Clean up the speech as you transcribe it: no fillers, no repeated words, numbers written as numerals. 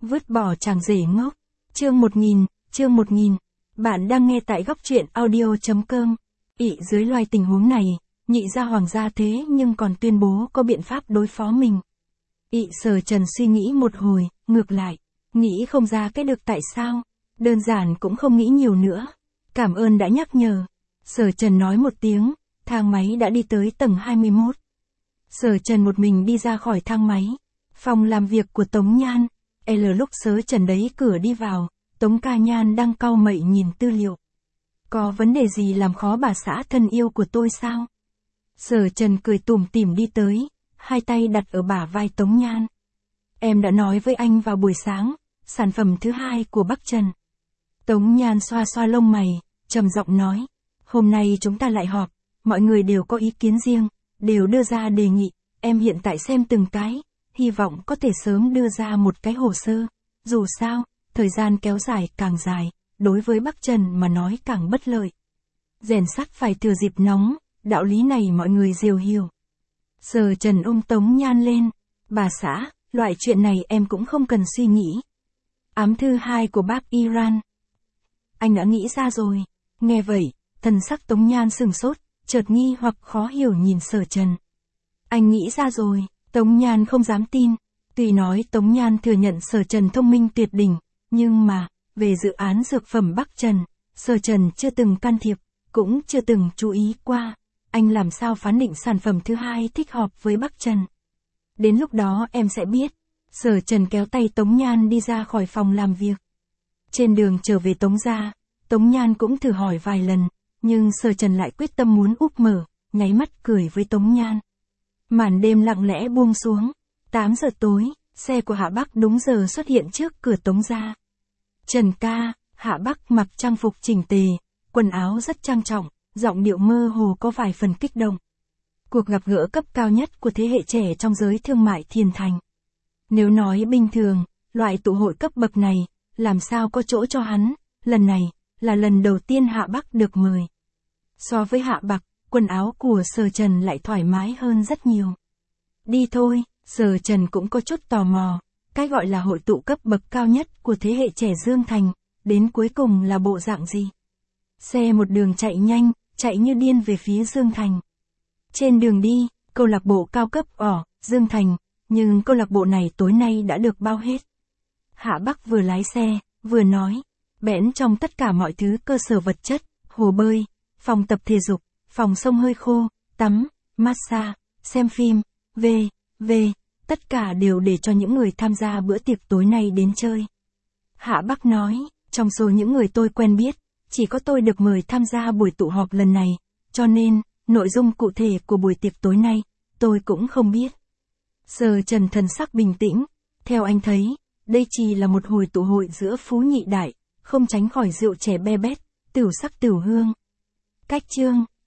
Vứt bỏ chàng rể ngốc. Chương 1000. Bạn đang nghe tại góc truyện audio.com. Ị dưới loài tình huống này, nhị gia hoàng gia thế nhưng còn tuyên bố có biện pháp đối phó mình. Ị Sở Trần suy nghĩ một hồi, ngược lại, nghĩ không ra cái được tại sao, đơn giản cũng không nghĩ nhiều nữa. Cảm ơn đã nhắc nhở. Sở Trần nói một tiếng, thang máy đã đi tới tầng 21. Sở Trần một mình đi ra khỏi thang máy. Phòng làm việc của Tống Nhan. Lúc Sở Trần đấy cửa đi vào, Tống Ca Nhan đang cau mậy nhìn tư liệu. Có vấn đề gì làm khó bà xã thân yêu của tôi sao? Sở Trần cười tủm tỉm đi tới, hai tay đặt ở bả vai Tống Nhan. Em đã nói với anh vào buổi sáng, sản phẩm thứ hai của Bắc Trần. Tống Nhan xoa xoa lông mày, trầm giọng nói. Hôm nay chúng ta lại họp, mọi người đều có ý kiến riêng, đều đưa ra đề nghị, em hiện tại xem từng cái, hy vọng có thể sớm đưa ra một cái hồ sơ. Dù sao, thời gian kéo dài càng dài, đối với Bắc Trần mà nói càng bất lợi. Rèn sắt phải thừa dịp nóng, đạo lý này mọi người đều hiểu. Sở Trần ôm Tống Nhan lên. Bà xã, loại chuyện này em cũng không cần suy nghĩ. Ám thư 2 của bác Iran. Anh đã nghĩ ra rồi. Nghe vậy, thần sắc Tống Nhan sừng sốt, chợt nghi hoặc khó hiểu nhìn Sở Trần. Anh nghĩ ra rồi. Tống Nhan không dám tin. Tuy nói Tống Nhan thừa nhận Sở Trần thông minh tuyệt đỉnh, nhưng mà, về dự án dược phẩm Bắc Trần, Sở Trần chưa từng can thiệp, cũng chưa từng chú ý qua. Anh làm sao phán định sản phẩm thứ hai thích hợp với Bắc Trần. Đến lúc đó em sẽ biết. Sở Trần kéo tay Tống Nhan đi ra khỏi phòng làm việc. Trên đường trở về Tống gia, Tống Nhan cũng thử hỏi vài lần, nhưng Sở Trần lại quyết tâm muốn úp mở, nháy mắt cười với Tống Nhan. Màn đêm lặng lẽ buông xuống. 8 giờ tối, xe của Hạ Bắc đúng giờ xuất hiện trước cửa Tống gia. Trần ca, Hạ Bắc mặc trang phục chỉnh tề, quần áo rất trang trọng, giọng điệu mơ hồ có vài phần kích động. Cuộc gặp gỡ cấp cao nhất của thế hệ trẻ trong giới thương mại Thiên Thành. Nếu nói bình thường, loại tụ hội cấp bậc này, làm sao có chỗ cho hắn, lần này, là lần đầu tiên Hạ Bắc được mời. So với Hạ Bắc, quần áo của Sở Trần lại thoải mái hơn rất nhiều. Đi thôi, Sở Trần cũng có chút tò mò, cái gọi là hội tụ cấp bậc cao nhất của thế hệ trẻ Dương Thành, đến cuối cùng là bộ dạng gì? Xe một đường chạy nhanh, chạy như điên về phía Dương Thành. Trên đường đi, câu lạc bộ cao cấp Dương Thành, nhưng câu lạc bộ này tối nay đã được bao hết. Hạ Bắc vừa lái xe, vừa nói, bẽn trong tất cả mọi thứ cơ sở vật chất, hồ bơi, phòng tập thể dục, phòng sông hơi khô, tắm, massage, xem phim, tất cả đều để cho những người tham gia bữa tiệc tối nay đến chơi. Hạ Bắc nói, trong số những người tôi quen biết, chỉ có tôi được mời tham gia buổi tụ họp lần này, cho nên, nội dung cụ thể của buổi tiệc tối nay, tôi cũng không biết. Sở Trần thần sắc bình tĩnh, theo anh thấy, đây chỉ là một hồi tụ hội giữa phú nhị đại, không tránh khỏi rượu chè be bét, tửu sắc tửu hương. Cách chương.